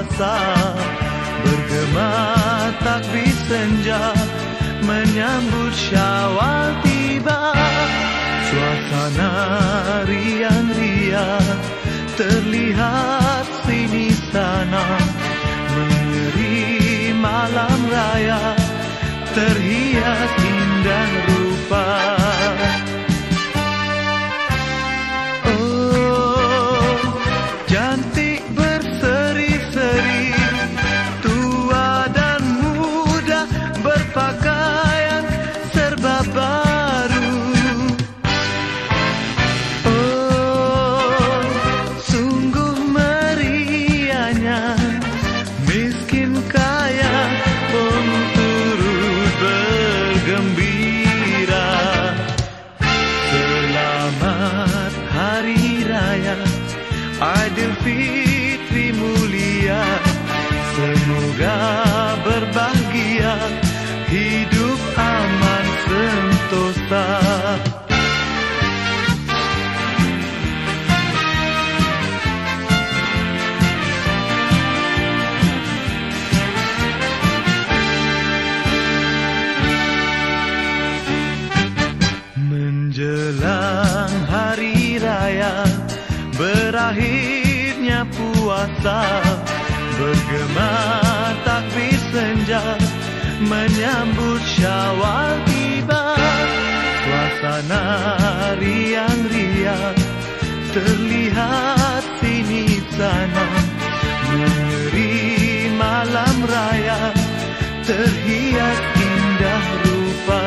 puasa, bergema takbir senja, menyambut Syawal tiba. Suasana riang-riang terlihat sini sana, menyeri malam raya terhias indah rupa. Oh, cantik berseri-seri, tua dan muda berpakaian serba baru. Oh, sungguh meriahnya, miskin kaya pun turut bergembira. Selamat Hari Raya Aidilfitri mulia, semoga berbahagia, hidup aman sentosa. Menjelang Hari Raya, berakhirnya puasa, bergema takbir senja, menyambut Syawal tiba. Suasana riang-riang terlihat sini sana, menyeri malam raya terhias indah rupa.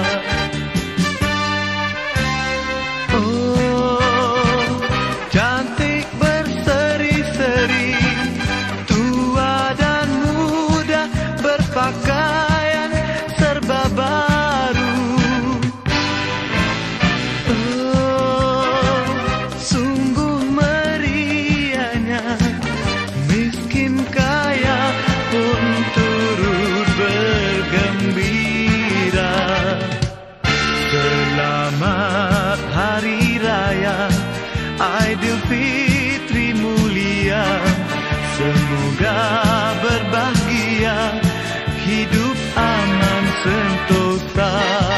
Oh, cantik berseri-seri, tua dan muda berpakaian serba baru. Oh, sungguh meriahnya, miskin kaya pun turut bergembira. Selamat Hari Raya Aidilfitri mulia, semoga berbahagia, hidup aman sentosa.